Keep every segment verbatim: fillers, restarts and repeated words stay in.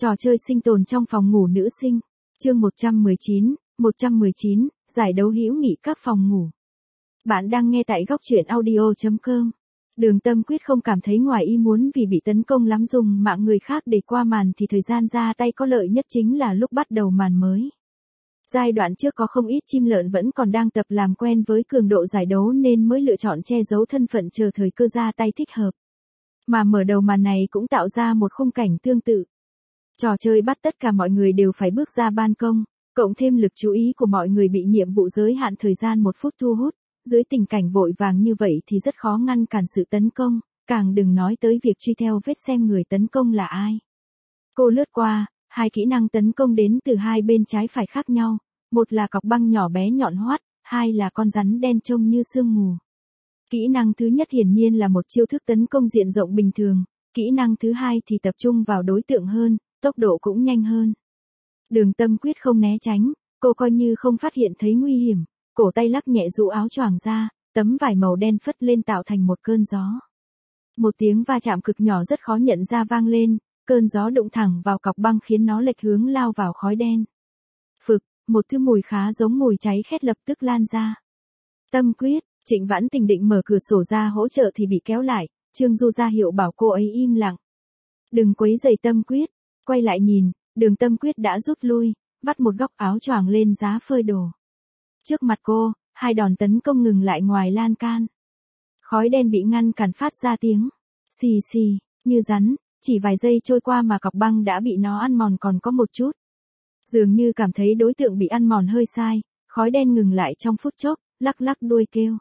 Trò chơi sinh tồn trong phòng ngủ nữ sinh. Chương một trăm mười chín, một trăm mười chín, giải đấu hữu nghị các phòng ngủ. Bạn đang nghe tại góc truyện audio chấm com. Đường Tâm Quyết không cảm thấy ngoài ý muốn vì bị tấn công lắm, dùng mạng người khác để qua màn thì thời gian ra tay có lợi nhất chính là lúc bắt đầu màn mới. Giai đoạn trước có không ít chim lợn vẫn còn đang tập làm quen với cường độ giải đấu nên mới lựa chọn che giấu thân phận chờ thời cơ ra tay thích hợp. Mà mở đầu màn này cũng tạo ra một khung cảnh tương tự. Trò chơi bắt tất cả mọi người đều phải bước ra ban công, cộng thêm lực chú ý của mọi người bị nhiệm vụ giới hạn thời gian một phút thu hút, dưới tình cảnh vội vàng như vậy thì rất khó ngăn cản sự tấn công, càng đừng nói tới việc truy theo vết xem người tấn công là ai. Cô lướt qua, hai kỹ năng tấn công đến từ hai bên trái phải khác nhau, một là cọc băng nhỏ bé nhọn hoắt, hai là con rắn đen trông như sương mù. Kỹ năng thứ nhất hiển nhiên là một chiêu thức tấn công diện rộng bình thường, kỹ năng thứ hai thì tập trung vào đối tượng hơn, tốc độ cũng nhanh hơn. Đường Tâm Quyết không né tránh, cô coi như không phát hiện thấy nguy hiểm, cổ tay lắc nhẹ rũ áo choàng ra, tấm vải màu đen phất lên tạo thành một cơn gió. Một tiếng va chạm cực nhỏ rất khó nhận ra vang lên, cơn gió đụng thẳng vào cọc băng khiến nó lệch hướng lao vào khói đen. Phực, một thứ mùi khá giống mùi cháy khét lập tức lan ra. Tâm Quyết, Trịnh Vãn Tình định mở cửa sổ ra hỗ trợ thì bị kéo lại, Trương Du ra hiệu bảo cô ấy im lặng. Đừng quấy rầy Tâm Quyết. Quay lại nhìn, Đường Tâm Quyết đã rút lui, vắt một góc áo choàng lên giá phơi đồ. Trước mặt cô, hai đòn tấn công ngừng lại ngoài lan can. Khói đen bị ngăn cản phát ra tiếng xì xì, như rắn, chỉ vài giây trôi qua mà cọc băng đã bị nó ăn mòn còn có một chút. Dường như cảm thấy đối tượng bị ăn mòn hơi sai, khói đen ngừng lại trong phút chốc, lắc lắc đuôi kêu.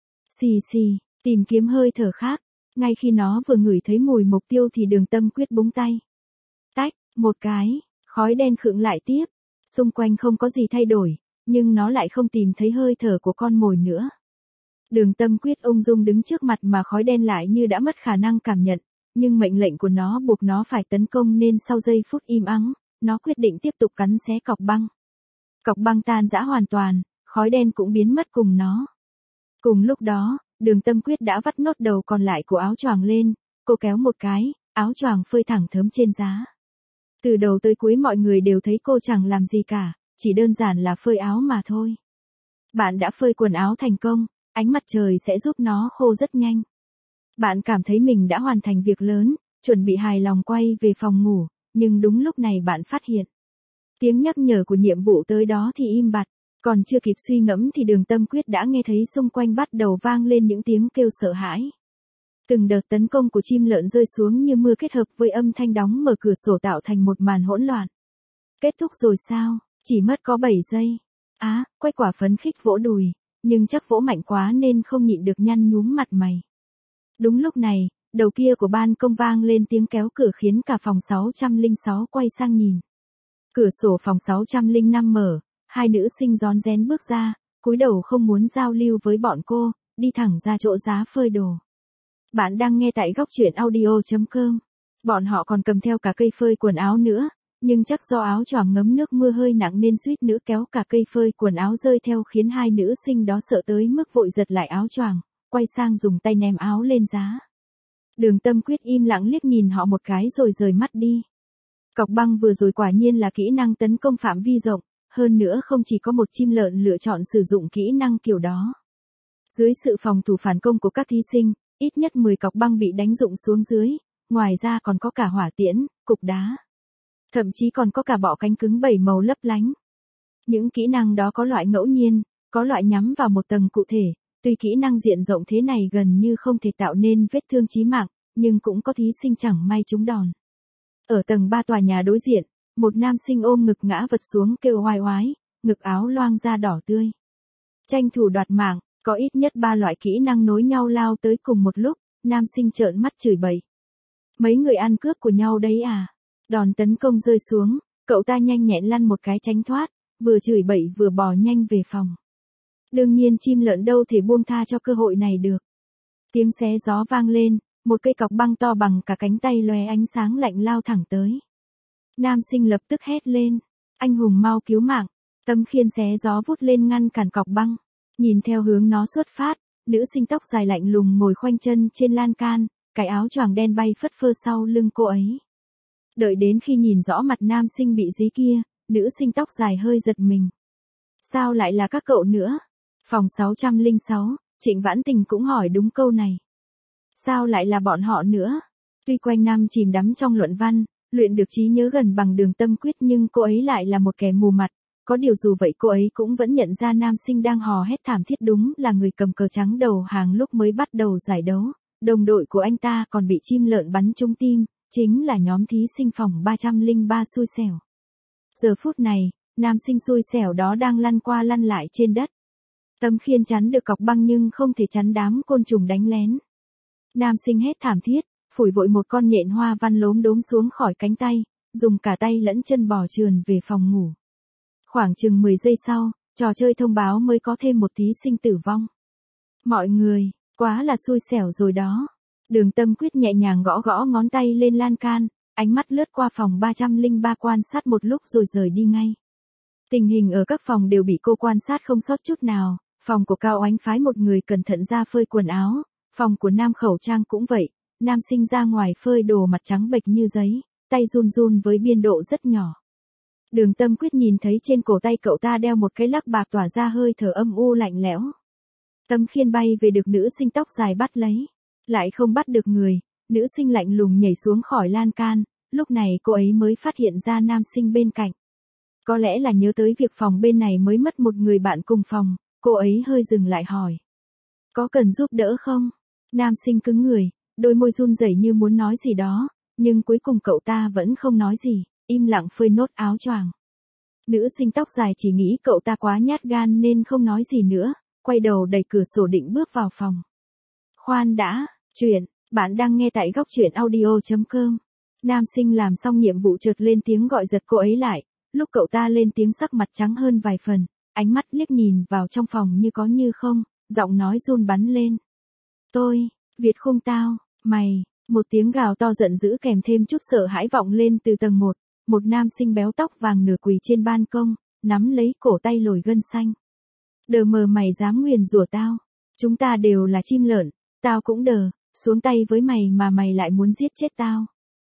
Xì xì, tìm kiếm hơi thở khác, ngay khi nó vừa ngửi thấy mùi mục tiêu thì Đường Tâm Quyết búng tay. Tách, một cái, khói đen khựng lại tiếp, xung quanh không có gì thay đổi, nhưng nó lại không tìm thấy hơi thở của con mồi nữa. Đường Tâm Quyết ung dung đứng trước mặt mà khói đen lại như đã mất khả năng cảm nhận, nhưng mệnh lệnh của nó buộc nó phải tấn công nên sau giây phút im ắng, nó quyết định tiếp tục cắn xé cọc băng. Cọc băng tan rã hoàn toàn, khói đen cũng biến mất cùng nó. Cùng lúc đó, Đường Tâm Quyết đã vắt nốt đầu còn lại của áo choàng lên, cô kéo một cái, áo choàng phơi thẳng thớm trên giá. Từ đầu tới cuối mọi người đều thấy cô chẳng làm gì cả, chỉ đơn giản là phơi áo mà thôi. Bạn đã phơi quần áo thành công, ánh mặt trời sẽ giúp nó khô rất nhanh. Bạn cảm thấy mình đã hoàn thành việc lớn, chuẩn bị hài lòng quay về phòng ngủ, nhưng đúng lúc này bạn phát hiện. Tiếng nhắc nhở của nhiệm vụ tới đó thì im bặt, còn chưa kịp suy ngẫm thì Đường Tâm Quyết đã nghe thấy xung quanh bắt đầu vang lên những tiếng kêu sợ hãi. Từng đợt tấn công của chim lợn rơi xuống như mưa kết hợp với âm thanh đóng mở cửa sổ tạo thành một màn hỗn loạn. Kết thúc rồi sao? Chỉ mất có bảy giây. Á, à, Quách Quả phấn khích vỗ đùi, nhưng chắc vỗ mạnh quá nên không nhịn được nhăn nhúm mặt mày. Đúng lúc này, đầu kia của ban công vang lên tiếng kéo cửa khiến cả phòng sáu trăm lẻ sáu quay sang nhìn. Cửa sổ phòng sáu trăm lẻ năm mở, hai nữ sinh rón rén bước ra, cúi đầu không muốn giao lưu với bọn cô, đi thẳng ra chỗ giá phơi đồ. Bạn đang nghe tại góc truyện audio chấm com. Bọn họ còn cầm theo cả cây phơi quần áo nữa, nhưng chắc do áo choàng ngấm nước mưa hơi nặng nên suýt nữa kéo cả cây phơi quần áo rơi theo khiến hai nữ sinh đó sợ tới mức vội giật lại áo choàng, quay sang dùng tay ném áo lên giá. Đường Tâm Quyết im lặng liếc nhìn họ một cái rồi rời mắt đi. Cọc băng vừa rồi quả nhiên là kỹ năng tấn công phạm vi rộng, hơn nữa không chỉ có một chim lợn lựa chọn sử dụng kỹ năng kiểu đó. Dưới sự phòng thủ phản công của các thí sinh, ít nhất mười cọc băng bị đánh rụng xuống dưới, ngoài ra còn có cả hỏa tiễn, cục đá. Thậm chí còn có cả bọ cánh cứng bảy màu lấp lánh. Những kỹ năng đó có loại ngẫu nhiên, có loại nhắm vào một tầng cụ thể, tuy kỹ năng diện rộng thế này gần như không thể tạo nên vết thương chí mạng, nhưng cũng có thí sinh chẳng may trúng đòn. Ở tầng ba tòa nhà đối diện, một nam sinh ôm ngực ngã vật xuống kêu oai oái, ngực áo loang ra đỏ tươi. Tranh thủ đoạt mạng, có ít nhất ba loại kỹ năng nối nhau lao tới cùng một lúc, nam sinh trợn mắt chửi bậy. Mấy người ăn cướp của nhau đấy à? Đòn tấn công rơi xuống, cậu ta nhanh nhẹn lăn một cái tránh thoát, vừa chửi bậy vừa bò nhanh về phòng. Đương nhiên chim lợn đâu thể buông tha cho cơ hội này được. Tiếng xé gió vang lên, một cây cọc băng to bằng cả cánh tay lóe ánh sáng lạnh lao thẳng tới. Nam sinh lập tức hét lên, anh hùng mau cứu mạng, tấm khiên xé gió vút lên ngăn cản cọc băng. Nhìn theo hướng nó xuất phát, nữ sinh tóc dài lạnh lùng ngồi khoanh chân trên lan can, cái áo choàng đen bay phất phơ sau lưng cô ấy. Đợi đến khi nhìn rõ mặt nam sinh bị dí kia, nữ sinh tóc dài hơi giật mình. Sao lại là các cậu nữa? Phòng sáu trăm lẻ sáu, Trịnh Vãn Tình cũng hỏi đúng câu này. Sao lại là bọn họ nữa? Tuy quanh năm chìm đắm trong luận văn, luyện được trí nhớ gần bằng Đường Tâm Quyết nhưng cô ấy lại là một kẻ mù mặt. Có điều dù vậy cô ấy cũng vẫn nhận ra nam sinh đang hò hét thảm thiết đúng là người cầm cờ trắng đầu hàng lúc mới bắt đầu giải đấu. Đồng đội của anh ta còn bị chim lợn bắn trúng tim, chính là nhóm thí sinh phòng ba trăm lẻ ba xui xẻo. Giờ phút này, nam sinh xui xẻo đó đang lăn qua lăn lại trên đất. Tấm khiên chắn được cọc băng nhưng không thể chắn đám côn trùng đánh lén. Nam sinh hét thảm thiết, phủi vội một con nhện hoa văn lốm đốm xuống khỏi cánh tay, dùng cả tay lẫn chân bò trườn về phòng ngủ. Khoảng chừng mười giây sau, trò chơi thông báo mới có thêm một thí sinh tử vong. Mọi người, quá là xui xẻo rồi đó. Đường Tâm Quyết nhẹ nhàng gõ gõ ngón tay lên lan can, ánh mắt lướt qua phòng ba trăm lẻ ba quan sát một lúc rồi rời đi ngay. Tình hình ở các phòng đều bị cô quan sát không sót chút nào. Phòng của Cao Oánh phái một người cẩn thận ra phơi quần áo, phòng của Nam Khẩu Trang cũng vậy, nam sinh ra ngoài phơi đồ mặt trắng bệch như giấy, tay run run với biên độ rất nhỏ. Đường Tâm Quyết nhìn thấy trên cổ tay cậu ta đeo một cái lắc bạc tỏa ra hơi thở âm u lạnh lẽo. Tấm khiên bay về được nữ sinh tóc dài bắt lấy, lại không bắt được người, nữ sinh lạnh lùng nhảy xuống khỏi lan can, lúc này cô ấy mới phát hiện ra nam sinh bên cạnh. Có lẽ là nhớ tới việc phòng bên này mới mất một người bạn cùng phòng, cô ấy hơi dừng lại hỏi. Có cần giúp đỡ không? Nam sinh cứng người, đôi môi run rẩy như muốn nói gì đó, nhưng cuối cùng cậu ta vẫn không nói gì, im lặng phơi nốt áo choàng. Nữ sinh tóc dài chỉ nghĩ cậu ta quá nhát gan nên không nói gì nữa, quay đầu đẩy cửa sổ định bước vào phòng. Khoan đã, chuyện, bạn đang nghe tại góc truyện audio chấm com. Nam sinh làm xong nhiệm vụ chợt lên tiếng gọi giật cô ấy lại, lúc cậu ta lên tiếng sắc mặt trắng hơn vài phần, ánh mắt liếc nhìn vào trong phòng như có như không, giọng nói run bắn lên. Tôi, Việt Khung tao, mày, một tiếng gào to giận dữ kèm thêm chút sợ hãi vọng lên từ tầng một, một nam sinh béo tóc vàng nửa quỳ trên ban công, nắm lấy cổ tay lồi gân xanh. Đờ mờ mày dám nguyền rủa tao, chúng ta đều là chim lợn, tao cũng đờ, xuống tay với mày mà mày lại muốn giết chết tao.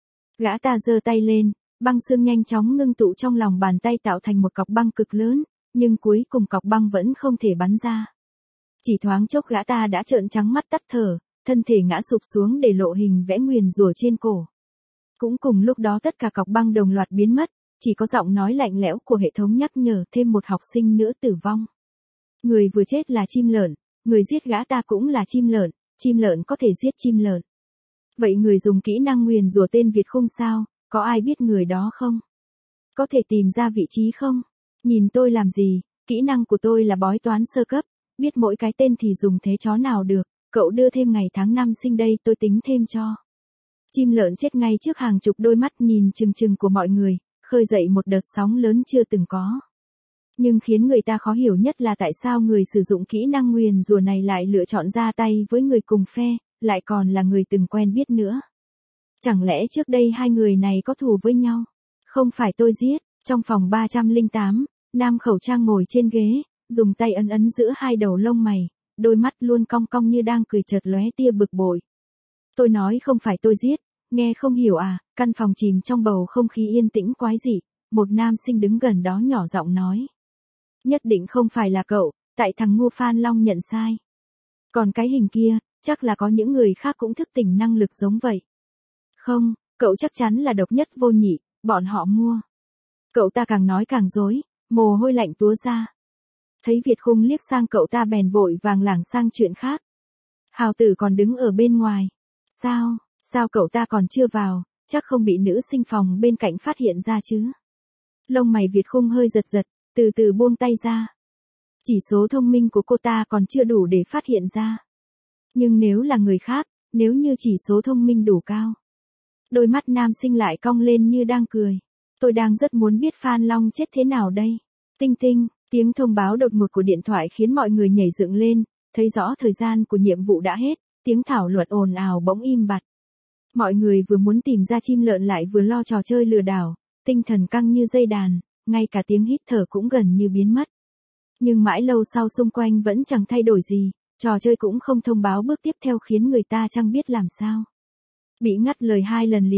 Gã ta giơ tay lên, băng xương nhanh chóng ngưng tụ trong lòng bàn tay tạo thành một cọc băng cực lớn, nhưng cuối cùng cọc băng vẫn không thể bắn ra. Chỉ thoáng chốc gã ta đã trợn trắng mắt tắt thở, thân thể ngã sụp xuống để lộ hình vẽ nguyền rủa trên cổ. Cũng cùng lúc đó tất cả cọc băng đồng loạt biến mất, chỉ có giọng nói lạnh lẽo của hệ thống nhắc nhở thêm một học sinh nữa tử vong. Người vừa chết là chim lợn, người giết gã ta cũng là chim lợn, chim lợn có thể giết chim lợn. Vậy người dùng kỹ năng nguyền rủa tên Việt Khung sao, có ai biết người đó không? Có thể tìm ra vị trí không? Nhìn tôi làm gì, kỹ năng của tôi là bói toán sơ cấp, biết mỗi cái tên thì dùng thế chó nào được, cậu đưa thêm ngày tháng năm sinh đây tôi tính thêm cho. Chim lợn chết ngay trước hàng chục đôi mắt nhìn chừng chừng của mọi người, khơi dậy một đợt sóng lớn chưa từng có. Nhưng khiến người ta khó hiểu nhất là tại sao người sử dụng kỹ năng nguyền rủa này lại lựa chọn ra tay với người cùng phe, lại còn là người từng quen biết nữa. Chẳng lẽ trước đây hai người này có thù với nhau? Không phải tôi giết, trong phòng ba trăm lẻ tám, Nam Khẩu Trang ngồi trên ghế, dùng tay ấn ấn giữa hai đầu lông mày, đôi mắt luôn cong cong như đang cười chợt lóe tia bực bội. Tôi nói không phải tôi giết, nghe không hiểu à? Căn phòng chìm trong bầu không khí yên tĩnh quái dị, một nam sinh đứng gần đó nhỏ giọng nói. Nhất định không phải là cậu, tại thằng ngu Phan Long nhận sai. Còn cái hình kia, chắc là có những người khác cũng thức tỉnh năng lực giống vậy. Không, cậu chắc chắn là độc nhất vô nhị, bọn họ mua. Cậu ta càng nói càng dối, mồ hôi lạnh túa ra. Thấy Việt Khung liếc sang cậu ta bèn vội vàng lảng sang chuyện khác. Hào Tử còn đứng ở bên ngoài. Sao, sao cậu ta còn chưa vào, chắc không bị nữ sinh phòng bên cạnh phát hiện ra chứ. Lông mày Việt Khung hơi giật giật, từ từ buông tay ra. Chỉ số thông minh của cô ta còn chưa đủ để phát hiện ra. Nhưng nếu là người khác, nếu như chỉ số thông minh đủ cao. Đôi mắt nam sinh lại cong lên như đang cười. Tôi đang rất muốn biết Phan Long chết thế nào đây. Tinh tinh, tiếng thông báo đột ngột của điện thoại khiến mọi người nhảy dựng lên, thấy rõ thời gian của nhiệm vụ đã hết, tiếng thảo luận ồn ào bỗng im bặt. Mọi người vừa muốn tìm ra chim lợn lại vừa lo trò chơi lừa đảo, tinh thần căng như dây đàn, ngay cả tiếng hít thở cũng gần như biến mất. Nhưng mãi lâu sau xung quanh vẫn chẳng thay đổi gì, trò chơi cũng không thông báo bước tiếp theo khiến người ta chẳng biết làm sao. Bị ngắt lời hai lần liền,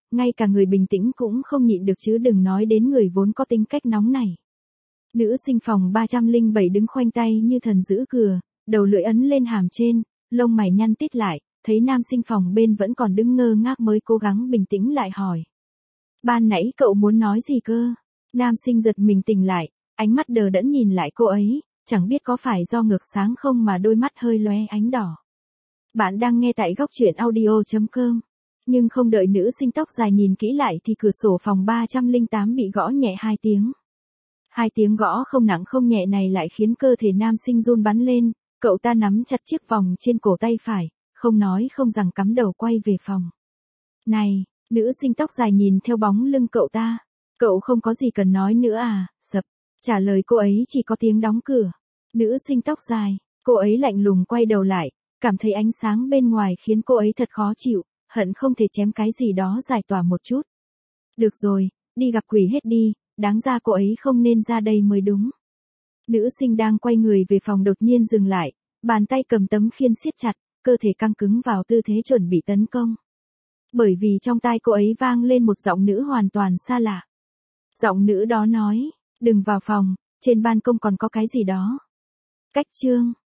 ngay cả người bình tĩnh cũng không nhịn được chứ đừng nói đến người vốn có tính cách nóng này. Nữ sinh phòng ba trăm lẻ bảy đứng khoanh tay như thần giữ cửa, đầu lưỡi ấn lên hàm trên, lông mày nhăn tít lại, thấy nam sinh phòng bên vẫn còn đứng ngơ ngác mới cố gắng bình tĩnh lại hỏi. Ban nãy cậu muốn nói gì cơ? Nam sinh giật mình tỉnh lại, ánh mắt đờ đẫn nhìn lại cô ấy, chẳng biết có phải do ngược sáng không mà đôi mắt hơi lóe ánh đỏ. Bạn đang nghe tại góc truyện audio chấm com. Nhưng không đợi nữ sinh tóc dài nhìn kỹ lại thì cửa sổ phòng ba trăm lẻ tám bị gõ nhẹ hai tiếng. Hai tiếng gõ không nặng không nhẹ này lại khiến cơ thể nam sinh run bắn lên, cậu ta nắm chặt chiếc vòng trên cổ tay phải, không nói không rằng cắm đầu quay về phòng. Này, nữ sinh tóc dài nhìn theo bóng lưng cậu ta. Cậu không có gì cần nói nữa à, sập. Trả lời cô ấy chỉ có tiếng đóng cửa. Nữ sinh tóc dài, cô ấy lạnh lùng quay đầu lại, cảm thấy ánh sáng bên ngoài khiến cô ấy thật khó chịu, hận không thể chém cái gì đó giải tỏa một chút. Được rồi, đi gặp quỷ hết đi, đáng ra cô ấy không nên ra đây mới đúng. Nữ sinh đang quay người về phòng đột nhiên dừng lại, bàn tay cầm tấm khiên siết chặt, cơ thể căng cứng vào tư thế chuẩn bị tấn công. Bởi vì trong tai cô ấy vang lên một giọng nữ hoàn toàn xa lạ. Giọng nữ đó nói, đừng vào phòng, trên ban công còn có cái gì đó. Cách chương